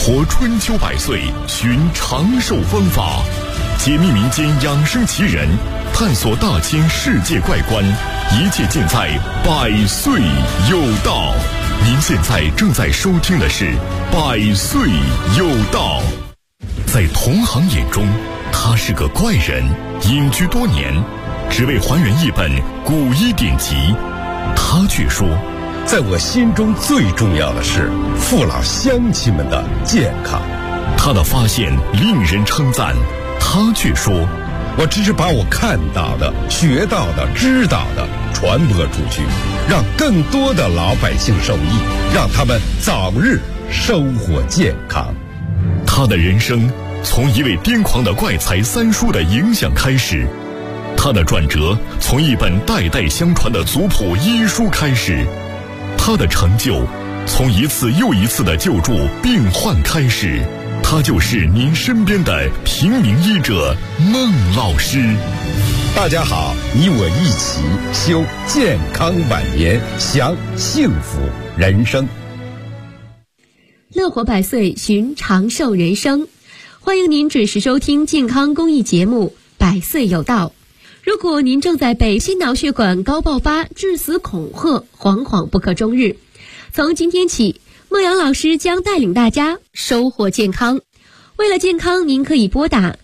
活春秋百岁，寻长寿方法，解密民间养生奇人，探索大千世界怪观，一切尽在百岁有道。您现在正在收听的是百岁有道。在同行眼中，他是个怪人，隐居多年，只为还原一本古医典籍。他却说， 在我心中最重要的是父老乡亲们的健康。 他的发现令人称赞，他却说， 我只是把我看到的、学到的、知道的传播出去，让更多的老百姓受益，让他们早日收获健康。 他的人生从一位癫狂的怪才三叔的影响开始，他的转折从一本代代相传的族谱医书开始，他的成就从一次又一次的救助病患开始。他就是您身边的平民医者孟老师。 大家好，你我一起修健康晚年，享幸福人生。 乐活百岁，寻长寿人生。欢迎您准时收听健康公益节目《百岁有道》。如果您正在被心脑血管高爆发致死恐吓，惶惶不可终日，从今天起，孟阳老师将带领大家收获健康。为了健康，您可以拨打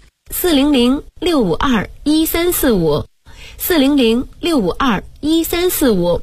400-652-1345 400-652-1345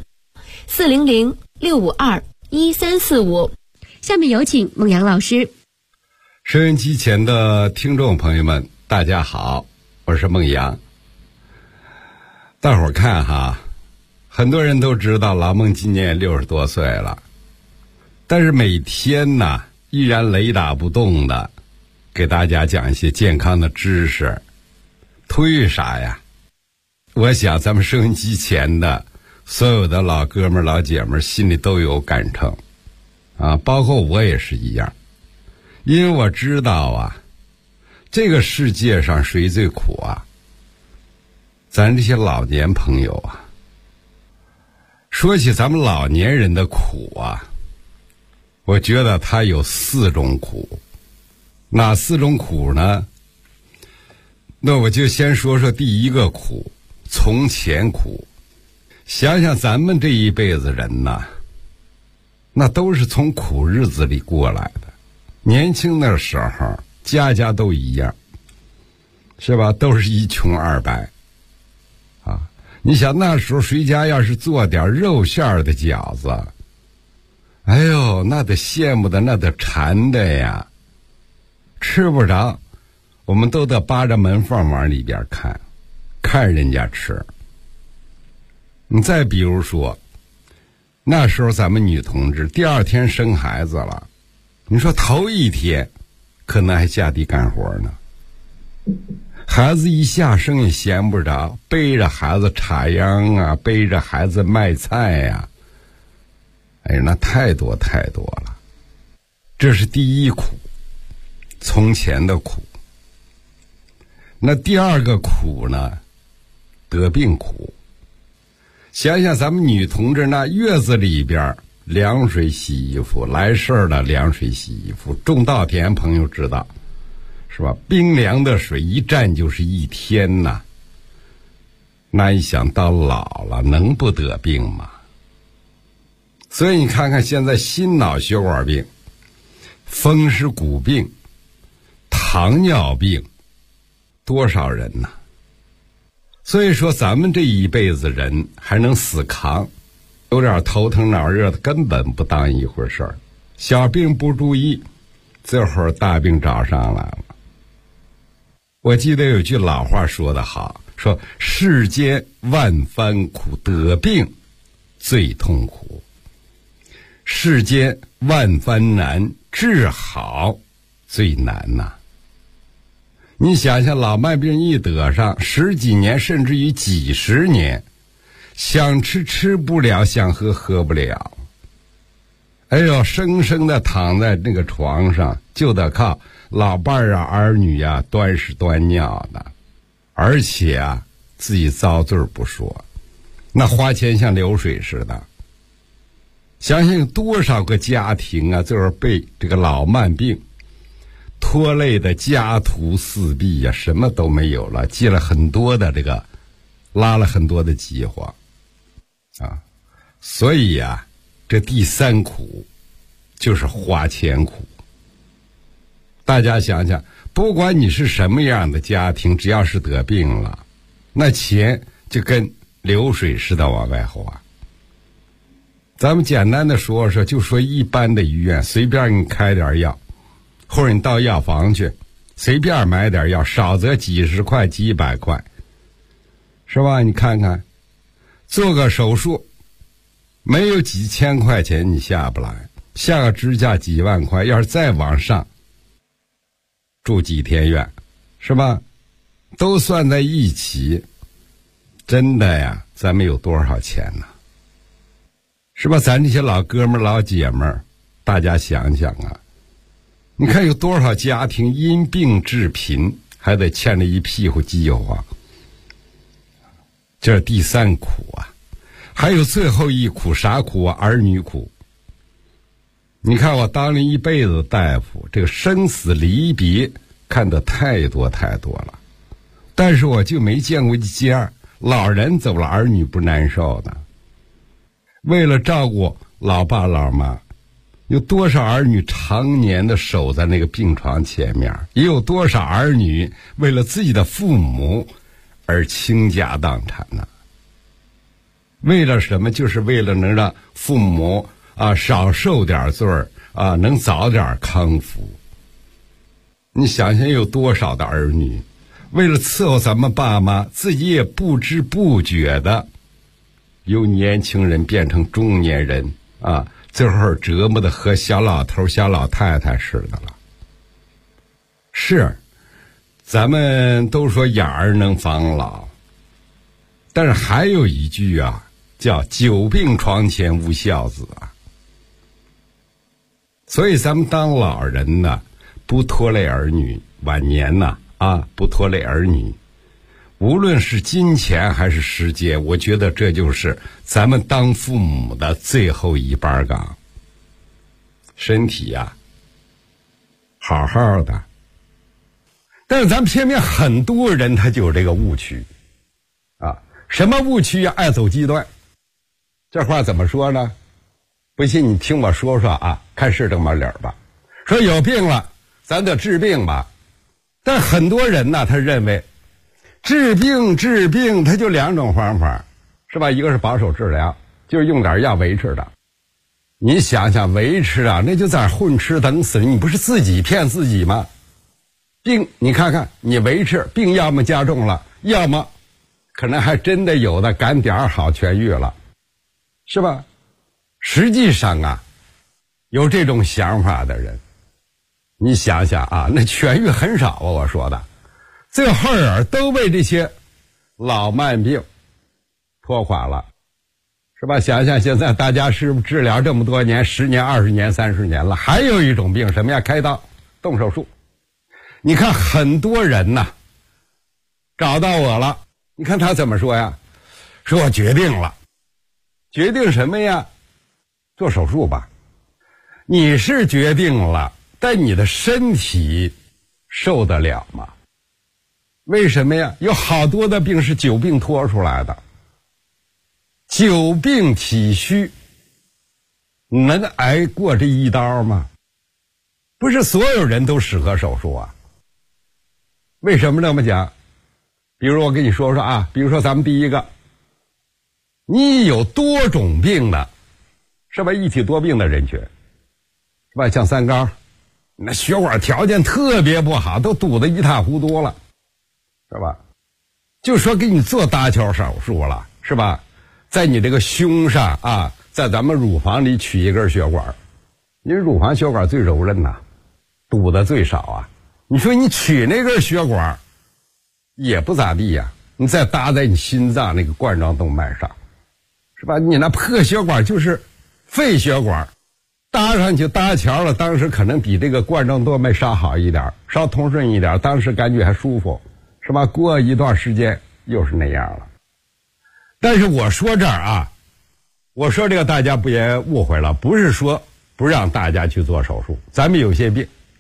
400-652-1345。下面有请孟阳老师。 收音机前的听众朋友们，大家好，我是孟阳。大伙儿看哈，很多人都知道老孟今年60多岁了，但是每天呢依然雷打不动的给大家讲一些健康的知识。图啥呀？我想咱们收音机前的所有的老哥们老姐们心里都有感触啊，包括我也是一样。因为我知道啊，这个世界上谁最苦啊？咱这些老年朋友啊。说起咱们老年人的苦啊，我觉得他有4种苦。哪4种苦呢？那我就先说说第一个苦，从前苦。想想咱们这一辈子人呐，那都是从苦日子里过来的。年轻的时候家家都一样，是吧？都是一穷二白啊！你想那时候谁家要是做点肉馅的饺子，哎呦，那得羡慕的，那得馋的呀，吃不着，我们都得扒着门缝往里边看，看人家吃。你再比如说，那时候咱们女同志第2天生孩子了，你说头1天可能还下地干活呢，孩子一下生也闲不着，背着孩子插秧啊，背着孩子卖菜呀，哎呀，那太多太多了。这是第一苦，从前的苦。那第2个苦呢，得病苦。想想咱们女同志那月子里边，凉水洗衣服，来事儿了凉水洗衣服，种稻田朋友知道是吧？冰凉的水一站就是1天呐。那一想到老了能不得病吗？所以你看看现在心脑血管病、风湿骨病、糖尿病多少人呢？所以说咱们这一辈子人还能死扛，有点头疼脑热的根本不当一回事儿，小病不注意，这会儿大病找上来了。我记得有句老话说得好，说世间万般苦，得病最痛苦，世间万般难，治好最难呐。你想想老慢病一得上10几年甚至于几十年，想吃吃不了，想喝喝不了，哎呦，生生的躺在那个床上，就得靠老伴儿啊儿女啊端屎端尿的，而且啊自己遭罪不说，那花钱像流水似的。想想有多少个家庭啊，就是被这个老慢病拖累的家徒四壁呀，什么都没有了，积了很多的拉了很多的饥荒啊。所以呀，这第三苦就是花钱苦。大家想想，不管你是什么样的家庭，只要是得病了，那钱就跟流水似的往外花。咱们简单的说说，就说一般的医院，随便给你开点药，或者你到药房去随便买点药，少则几十块几百块，是吧？你看看做个手术没有几千块钱你下不来，下个支架几万块，要是再往上住几天院，是吧？都算在一起，真的呀，咱们有多少钱呢？是吧？咱这些老哥们老姐们儿，大家想想啊，你看有多少家庭因病致贫，还得欠着一屁股饥荒。这是第三苦啊。还有最后一苦，啥苦啊？儿女苦。你看我当了一辈子大夫，这个生死离别看得太多太多了，但是我就没见过一家老人走了儿女不难受的。为了照顾老爸老妈，有多少儿女常年的守在那个病床前面，也有多少儿女为了自己的父母而倾家荡产呢？为了什么？就是为了能让父母少受点罪能早点康复。你想想有多少的儿女为了伺候咱们爸妈，自己也不知不觉的由年轻人变成中年人最后折磨的和小老头小老太太似的了。是，咱们都说养儿能防老，但是还有一句叫久病床前无孝子啊。所以咱们当老人呢，不拖累儿女，晚年呢不拖累儿女，无论是金钱还是时间，我觉得这就是咱们当父母的最后一班岗。身体好好的，但是咱偏偏很多人他就有这个误区什么误区爱走极端。这话怎么说呢？不信你听我说说看是这么理儿吧。说有病了咱得治病吧，但很多人呢，他认为治病他就两种方法，是吧？一个是保守治疗，就是用点药维持的。你想想维持那就在混吃等死，你不是自己骗自己吗？病你看看你维持，病要么加重了，要么可能还真的有的赶点好痊愈了，是吧？实际上有这种想法的人，你想想那痊愈很少我说的，最后都被这些老慢病拖垮了，是吧？想想现在大家是不是治疗这么多年，10年20年30年了，还有一种病什么呀？开刀动手术。你看很多人找到我了，你看他怎么说呀？说我决定了。决定什么呀？做手术吧。你是决定了，但你的身体受得了吗？为什么呀？有好多的病是久病拖出来的，久病体虚，能挨过这一刀吗？不是所有人都适合手术为什么这么讲？比如我跟你说说比如说咱们第一个，你有多种病的，是吧？一体多病的人群，是吧？像三高，那血管条件特别不好，都堵得一塌糊涂了，是吧？就说给你做搭桥手术了，是吧？在你这个胸上在咱们乳房里取一根血管，因为乳房血管最柔韧堵得最少你说你取那根血管也不咋地你再搭在你心脏那个冠状动脉上，是吧？你那破血管就是肺血管，搭上去搭桥了，当时可能比这个冠状动脉稍好一点，稍通顺一点，当时感觉还舒服，是吧？过一段时间又是那样了。但是我说这儿我说这个大家不也误会了，不是说不让大家去做手术，咱们有些病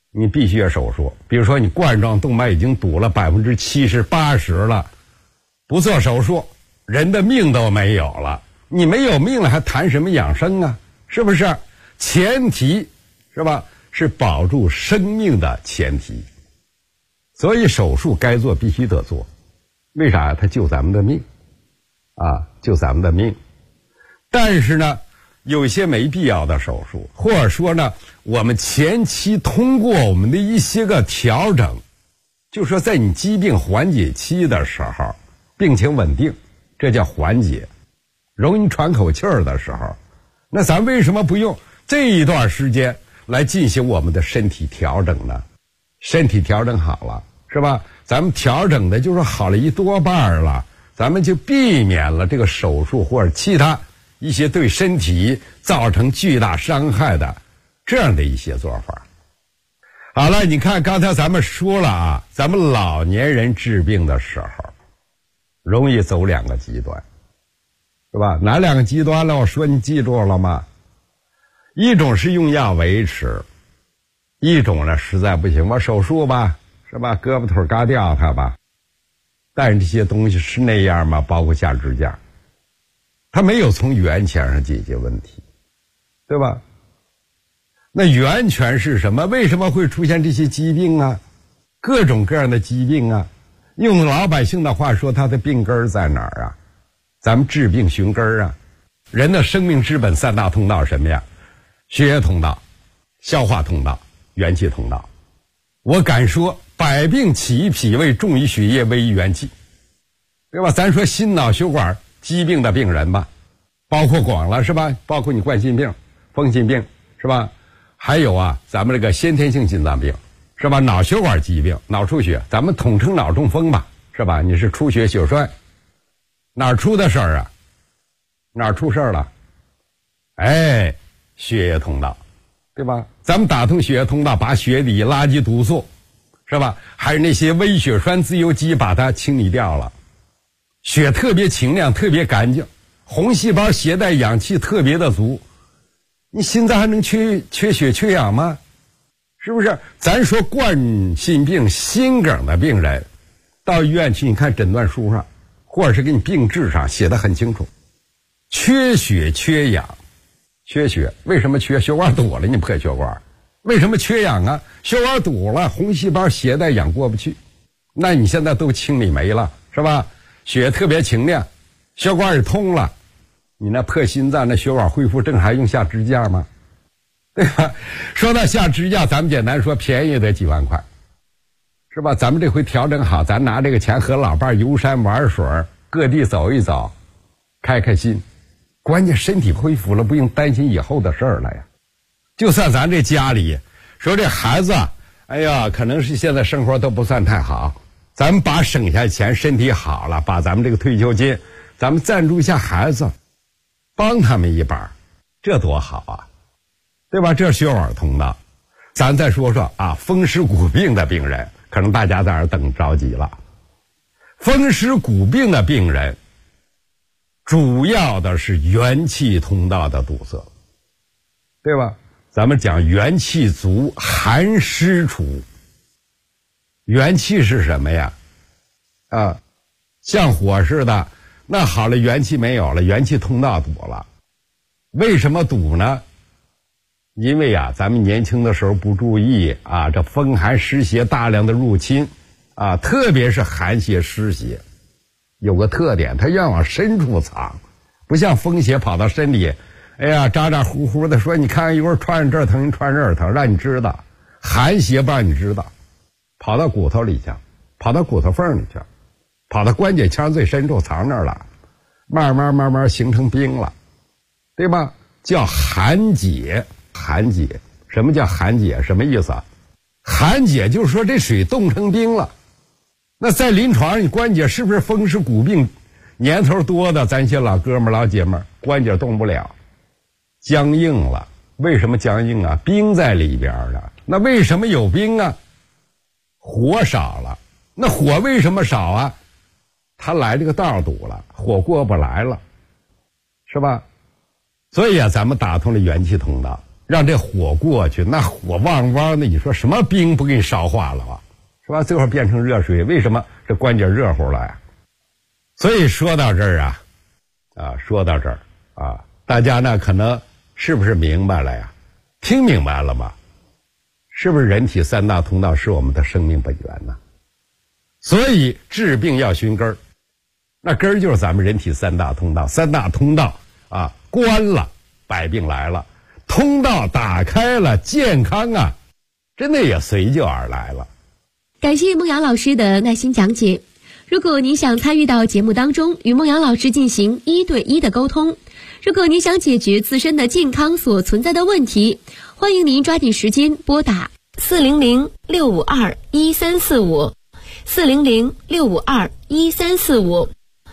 你必须要手术。比如说你冠状动脉已经堵了70%、80%了，不做手术，人的命都没有了。你没有命了，还谈什么养生啊？是不是？前提是吧？是保住生命的前提。所以手术该做必须得做，为啥？它救咱们的命啊，救咱们的命。但是呢，有些没必要的手术，或者说呢，我们前期通过我们的一些个调整，就说在你疾病缓解期的时候，病情稳定，这叫缓解，容易喘口气儿的时候，那咱为什么不用这一段时间来进行我们的身体调整呢？身体调整好了，是吧？咱们调整的就是好了一多半了，咱们就避免了这个手术或者其他一些对身体造成巨大伤害的这样的一些做法。好了，你看刚才咱们说了啊，咱们老年人治病的时候容易走两个极端，是吧？哪两个极端了？我说你记住了吗？一种是用药维持，一种呢实在不行我手术吧，是吧？胳膊腿嘎掉它吧。但是这些东西是那样吗？包括下支架，它没有从源泉上解决问题，对吧？那源泉是什么？为什么会出现这些疾病啊？各种各样的疾病啊，用老百姓的话说，它的病根在哪儿啊？咱们治病寻根啊。人的生命之本三大通道什么呀？血液通道、消化通道、元气通道。我敢说百病起于脾胃，重于血液，危于元气，对吧？咱说心脑血管疾病的病人吧，包括广了，是吧？包括你冠心病、风心病，是吧？还有啊，咱们这个先天性心脏病，是吧？脑血管疾病、脑出血，咱们统称脑中风吧，是吧？你是出血血栓，哪儿出的事儿啊？哪儿出事儿了？哎，血液通道，对吧？咱们打通血液通道，把血里垃圾毒素，是吧？还有那些微血栓自由基，把它清理掉了，血特别清亮，特别干净，红细胞携带氧气特别的足。你心脏还能缺血缺氧吗？是不是？咱说冠心病、心梗的病人，到医院去，你看诊断书上，或者是给你病志上写得很清楚，缺血缺氧。缺血为什么缺？血管堵了，你破血管。为什么缺氧啊？血管堵了，红细胞携带氧过不去，那你现在都清理没了，是吧？血特别清亮，血管也通了，你那破心脏那血管恢复正还用下支架吗？对吧？说到下支架，咱们简单说，便宜得几万块，是吧？咱们这回调整好，咱拿这个钱和老伴游山玩水，各地走一走，开开心。关键身体恢复了，不用担心以后的事儿了呀。就算咱这家里说这孩子，哎呀，可能是现在生活都不算太好，咱们把省下钱，身体好了，把咱们这个退休金，咱们赞助一下孩子，帮他们一把，这多好啊，对吧？这是血管通道。咱再说说啊，风湿骨病的病人，可能大家在那儿等着急了。风湿骨病的病人主要的是元气通道的堵塞，对吧？咱们讲元气足，寒湿除。元气是什么呀？啊，像火似的，那好了，元气没有了，元气通道堵了。为什么堵呢？因为啊，咱们年轻的时候不注意啊，这风寒湿邪大量的入侵啊，特别是寒邪湿邪。有个特点，它要往深处藏，不像风邪跑到身体，哎呀，咋咋呼呼的说，你看一会儿穿这儿疼，穿这儿疼，让你知道。寒邪不让你知道，跑到骨头里去，跑到骨头缝里去，跑到关节腔最深处藏那儿了，慢慢形成冰了，对吧？叫寒解。寒解，什么叫寒解？什么意思啊？寒解就是说这水冻成冰了。那在临床上，你关节是不是风湿骨病年头多的咱些老哥们老姐们关节动不了，僵硬了。为什么僵硬啊？冰在里边了。那为什么有冰啊？火少了。那火为什么少啊？它来这个道堵了，火过不来了，是吧？所以啊，咱们打通了元气通道， 让这火过去，那火旺旺的，你说什么冰不给你烧化了吧？是吧？最后变成热水，为什么？这关节热乎了呀。所以说到这儿说到这儿大家呢可能是不是明白了呀？听明白了吗？是不是人体三大通道是我们的生命本源呢？所以治病要寻根儿，那根儿就是咱们人体三大通道，三大通道关了，百病来了；通道打开了，健康真的也随就而来了。 感谢孟阳老师的耐心讲解。如果您想参与到节目当中，与孟阳老师进行1对1的沟通，如果您想解决自身的健康所存在的问题，欢迎您抓紧时间拨打400-652-1345 400-652-1345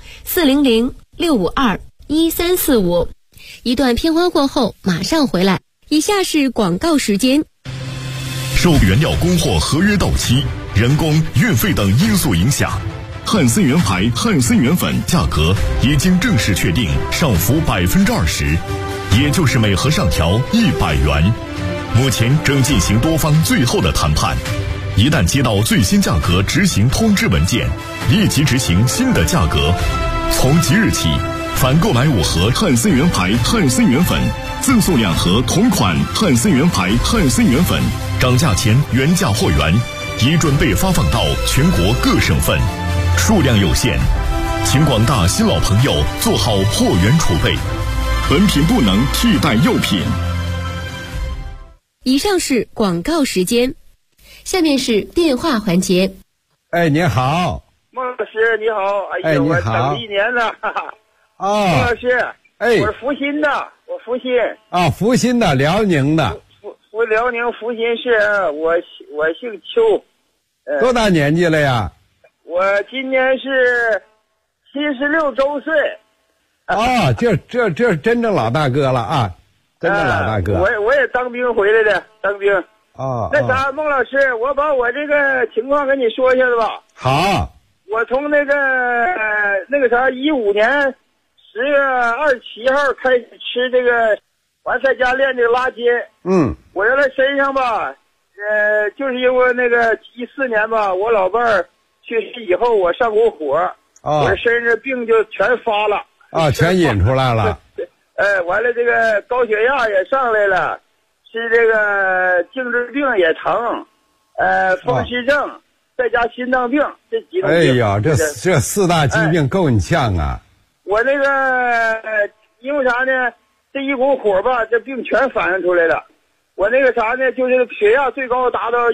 400-652-1345。一段片花过后马上回来。以下是广告时间。 受原料供货合约到期、人工、运费等因素影响，汉森源牌汉森源粉价格已经正式确定上浮20%，也就是每盒上调100元。目前正进行多方最后的谈判，一旦接到最新价格执行通知文件，立即执行新的价格。从即日起，凡购买5盒汉森源牌汉森源粉，赠送2盒同款汉森源牌汉森源粉，涨价前原价货源，已准备发放到全国各省份，数量有限，请广大新老朋友做好货源储备，本品不能替代药品。 以上是广告时间，下面是电话环节。 您好， 孟老师你好， 你好， 我等了1年了，孟老师，我是阜新的，我阜新阜新的，辽宁的， 辽宁阜新市，我姓邱， 多大年纪了呀？ 我今年是76周岁。 这真正老大哥了真正老大哥。 我也当兵回来的，当兵。那啥，孟老师，我把我这个情况跟你说一下子吧。 好。 我从那个啥，15年10月27号开始吃这个，完在家练这个拉筋。我原来身上吧，就是因为那个14年吧，我老伴儿去世以后，我上过火，我这身上病就全发了。 全引出来了。 完了这个高血压也上来了，是这个颈椎病也疼，风湿症，再加心脏病，这几种病。 哎呀，这4大疾病够你呛啊！ 我那个因为啥呢？这一股火吧，这病全反映出来了。我那个啥呢，就是血压最高达到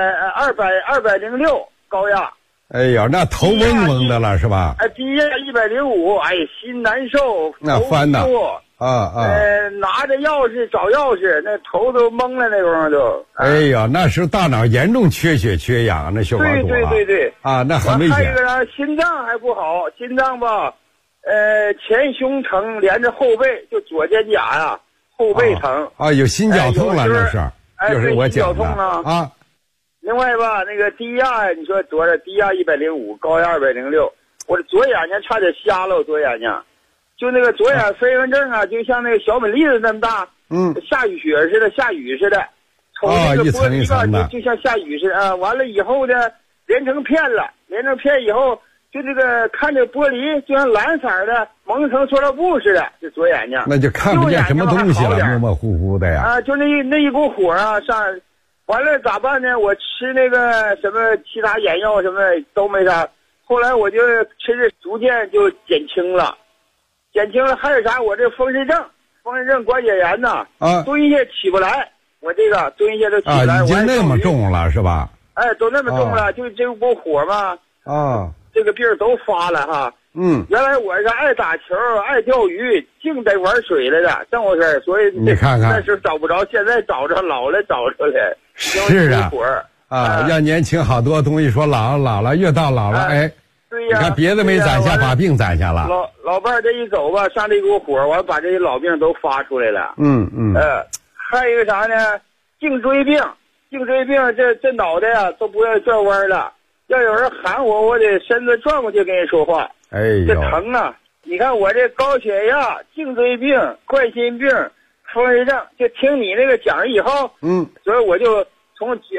206高压。 哎呀，那头嗡嗡的了是吧？ 低压105，心难受， 那翻的拿着钥匙找钥匙，那头都懵了，那种都。 哎呀，那时候大脑严重缺血缺氧，那血管堵对那很危险。 还有一个啥，心脏还不好，心脏吧，前胸疼，连着后背，就左肩胛呀，后背疼。 有心绞痛了，那是。就是我讲的心绞痛啊。另外吧，那个低压，你说多少？低压105，高压206。我的左眼睛差点瞎了，我左眼睛，就那个左眼飞蚊症就像那个小米粒子那么大，下雨雪似的，下雨似的，瞅那个玻璃吧，就像下雨似的完了以后呢，连成片了，连成片以后，就这个看这玻璃就像蓝色的蒙成塑料布似的，这左眼睛那就看不见什么东西了，模模糊糊的呀。 就那一股火上。完了咋办呢？我吃那个什么其他眼药什么都没啥，后来我就吃着逐渐就减轻了，还有啥？我这风湿症关节炎呐，蹲下起不来，我这个蹲下都起不来。 已经那么重了是吧？ 都那么重了，就这股火嘛。这个病都发了哈。原来我是爱打球，爱钓鱼，净在玩水来的，这么回事。所以你看看， 那时候找不着，现在找着，老了找着了。 是要年轻好多东西说老了，越到老了对呀， 你看别的没攒下，把病攒下了。 老伴儿这一走吧，上这股火，完把这些老病都发出来了。还有一个啥呢？颈椎病，这脑袋都不愿意转弯了。要有人喊我得身子转过去跟人说话。这疼啊！你看我这高血压、颈椎病、冠心病、 风湿症，就听你那个讲以后，所以我就从15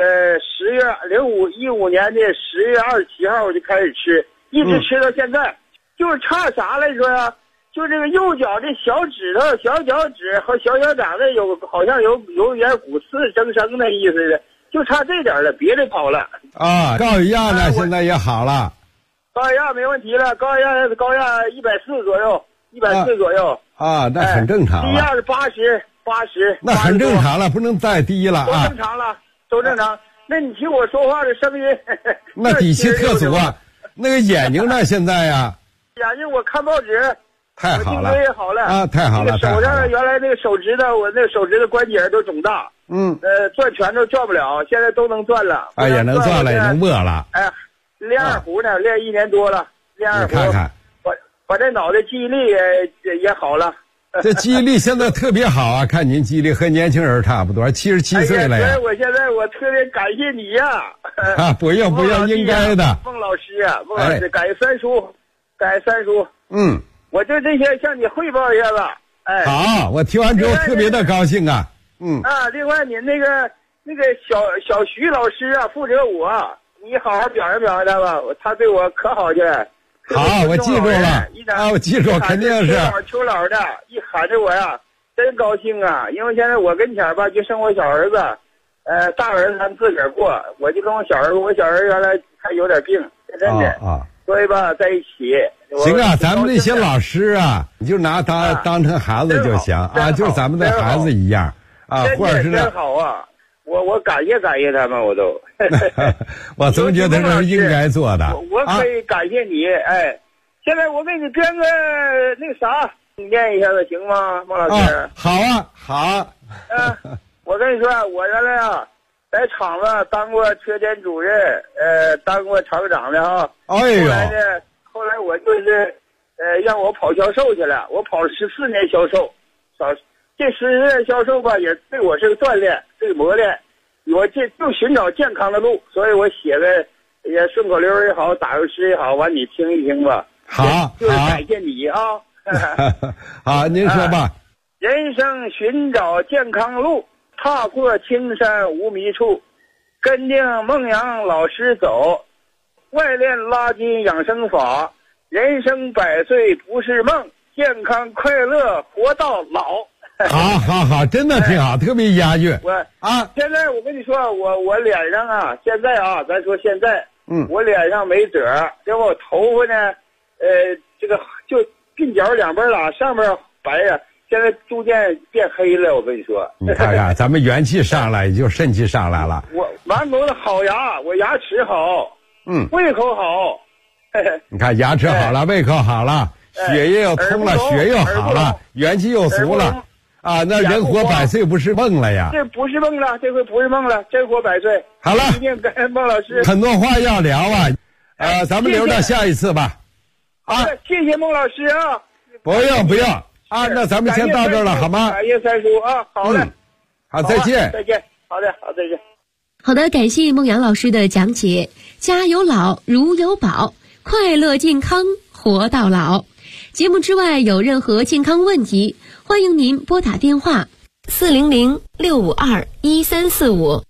年的10月27号我就开始吃，一直吃到现在，就是差啥来说呀？就这个右脚的小指头、小脚趾和小脚掌的好像有点骨刺增生的意思的，就差这点了，别的好了。 啊，高血压呢现在也好了。 高血压没问题了，高血压140左右，140左右。 啊，那很正常了。 低压是80， 那很正常了，不能再低了啊。 都正常了，都正常。那你听我说话的声音， 那底气特足啊。那个眼睛呢？现在呀， 眼睛我看报纸。 太好了， 也好了啊，太好了！ 手上原来那个手指头，我那个手指头关节都肿大，转拳头转不了，现在都能转了。 啊，也能转了，也能握了。 哎，练二胡呢，练1年多了，练二胡。 你看看， 把这脑袋记忆力也好了。 这记忆力现在特别好啊！看您记忆力和年轻人差不多，77岁了呀。 所以我现在我特别感谢你呀！ 啊，不用，应该的。 孟老师啊，孟老师，感谢三叔。我就这些向你汇报一下子。哎， 好，我听完之后特别的高兴啊。 另外你那个小徐老师啊，负责我，你好好表扬表扬他吧，他对我可好去。 好，我记住了啊，我记住，肯定是。 秋老的，一喊着我呀，真高兴啊！因为现在我跟前吧，就生我小儿子，大儿子咱自个儿过，我就跟我小儿子，我小儿子原来还有点病，真的所以吧，在一起。 行啊，咱们那些老师啊，你就拿当成孩子就行啊，就是咱们的孩子一样啊，或者是真好啊，我感谢他们，我都。 我总觉得这是应该做的。 我可以感谢你，哎，现在我给你编个那个啥，你念一下子行吗，孟老师？ 好啊，好。 我跟你说，我原来啊，在厂子当过车间主任，当过厂长的啊。 哎呦。 后来我就是让我跑销售去了，我跑了14年销售，这14年销售吧，也对我是个锻炼，这个磨练，我就寻找健康的路，所以我写的也顺口溜也好，打油诗也好，完你听一听吧。 好， 就是感谢你啊。 好，您说吧。 人生寻找健康路，踏过青山无迷处，跟定孟阳老师走，外练拉筋养生法，人生100岁不是梦，健康快乐活到老。 好，真的挺好，特别押韵。 现在我跟你说，我脸上啊，现在啊，咱说现在，我脸上没褶，结果我头发呢，这个就鬓角两边啦，上面白呀，现在逐渐变黑了。我跟你说， 你看看，咱们元气上来，也就肾气上来了。 我满口的好牙，我牙齿好。胃口好， 你看牙齿好了，胃口好了，血液又通了，血又好了，元气又足了，啊，那人活100岁不是梦了呀？ 这不是梦了，这回不是梦了，真活100岁。 好了， 一定跟孟老师很多话要聊啊，咱们留到下一次吧。 好的，谢谢孟老师啊。 不用啊，那咱们先到这儿了，好吗？ 感谢三叔啊，好的， 好，再见， 再见，好的，好，再见。 好的，感谢孟阳老师的讲解。家有老，如有宝，快乐健康活到老。节目之外有任何健康问题，欢迎您拨打电话400-652-1345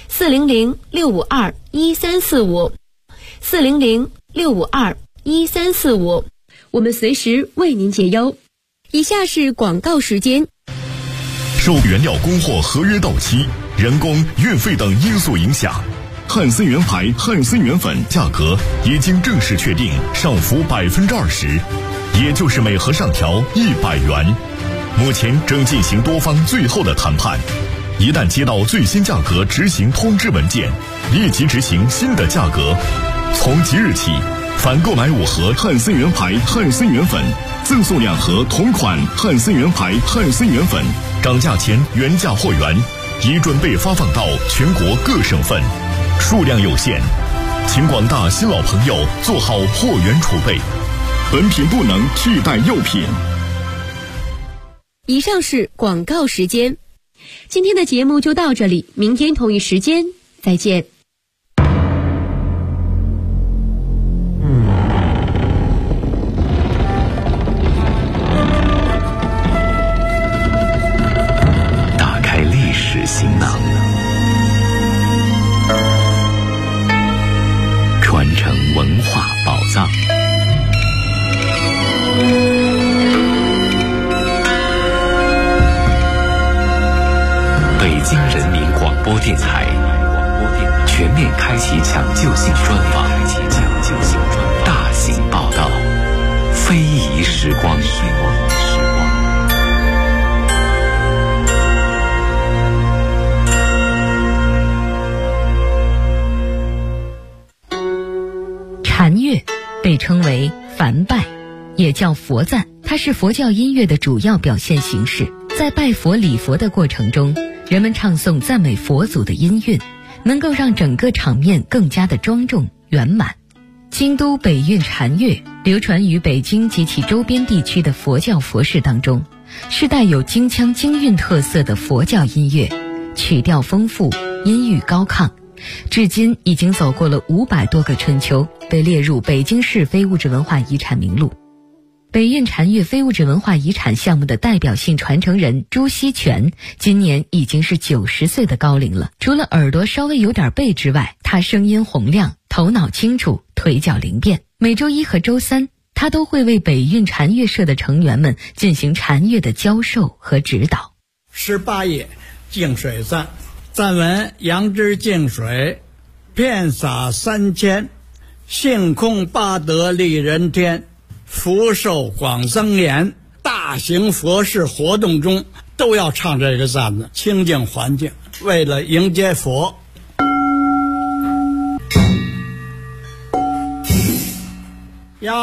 400-652-1345 400-652-1345，我们随时为您解忧。以下是广告时间。 受原料供货合约到期、人工、运费等因素影响，汉森源牌汉森源粉价格已经正式确定上浮20%，也就是每盒上调100元。目前正进行多方最后的谈判，一旦接到最新价格执行通知文件，立即执行新的价格。从即日起，凡购买5盒汉森源牌汉森源粉，赠送2盒同款汉森源牌汉森源粉，涨价前原价货源已准备发放到全国各省份，数量有限，请广大新老朋友做好货源储备，本品不能替代药品。 以上是广告时间，今天的节目就到这里，明天同一时间再见。 播电台全面开启抢救性专访，大型报道，非遗时光。 禅乐被称为梵拜，也叫佛赞，它是佛教音乐的主要表现形式。在拜佛礼佛的过程中，人们唱诵赞美佛祖的音韵，能够让整个场面更加的庄重圆满。京都北韵禅乐流传于北京及其周边地区的佛教佛事当中，是带有京腔京韵特色的佛教音乐，曲调丰富，音域高亢，至今已经走过了500多个春秋，被列入北京市非物质文化遗产名录。北韵禅乐非物质文化遗产项目的代表性传承人朱锡全今年已经是90岁的高龄了。除了耳朵稍微有点背之外，他声音洪亮，头脑清楚，腿脚灵便。每周一和周三，他都会为北韵禅乐社的成员们进行禅乐的教授和指导。 18页净水赞，赞文：杨枝净水，遍洒3000，性空八德利人天，福寿广增延。大型佛事活动中都要唱这个赞子，清净环境，为了迎接佛。呀！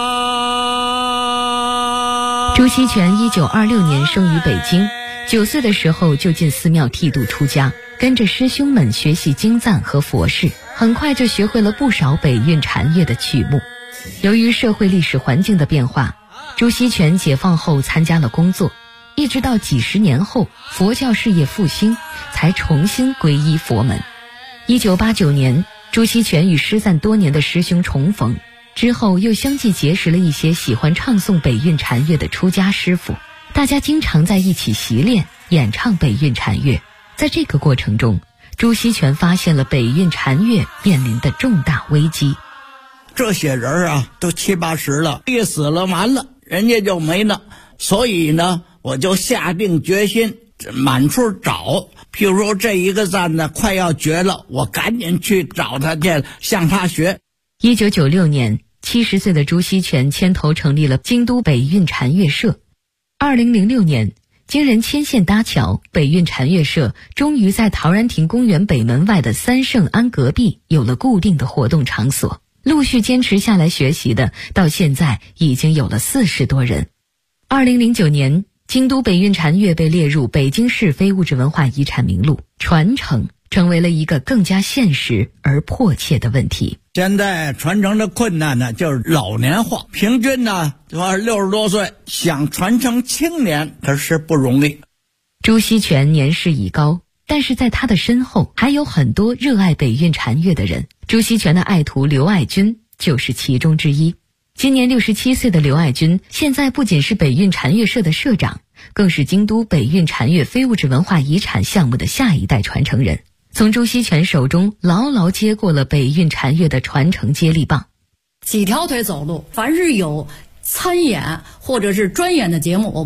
朱锡全1926年生于北京，9岁的时候就进寺庙剃度出家，跟着师兄们学习经赞和佛事，很快就学会了不少北韵禅乐的曲目。由于社会历史环境的变化，朱锡全解放后参加了工作，一直到几十年后佛教事业复兴，才重新皈依佛门。1989年，朱锡全与失散多年的师兄重逢，之后又相继结识了一些喜欢唱诵北韵禅乐的出家师傅，大家经常在一起习练演唱北韵禅乐。在这个过程中，朱锡全发现了北韵禅乐面临的重大危机。 这些人啊，都70、80了，一死了完了，人家就没了。所以呢，我就下定决心满处找。譬如说这一个赞呢快要绝了，我赶紧去找他去，向他学。 1996年，70岁的朱锡全牵头成立了京都北韵禅乐社。2006年，经人牵线搭桥，北韵禅乐社终于在陶然亭公园北门外的三圣庵隔壁有了固定的活动场所。陆续坚持下来学习的，到现在已经有了40多人。2009年，京都北韵禅乐被列入北京市非物质文化遗产名录，传承成为了一个更加现实而迫切的问题。 现在传承的困难呢，就是老年化，平均呢60多岁，想传承青年可是不容易。 朱锡全年事已高，但是在他的身后还有很多热爱北韵禅乐的人。朱锡全的爱徒刘爱军就是其中之一。今年67岁的刘爱军，现在不仅是北韵禅乐社的社长，更是京都北韵禅乐非物质文化遗产项目的下一代传承人，从朱锡全手中牢牢接过了北韵禅乐的传承接力棒。 几条腿走路，凡是有参演或者是专演的节目，我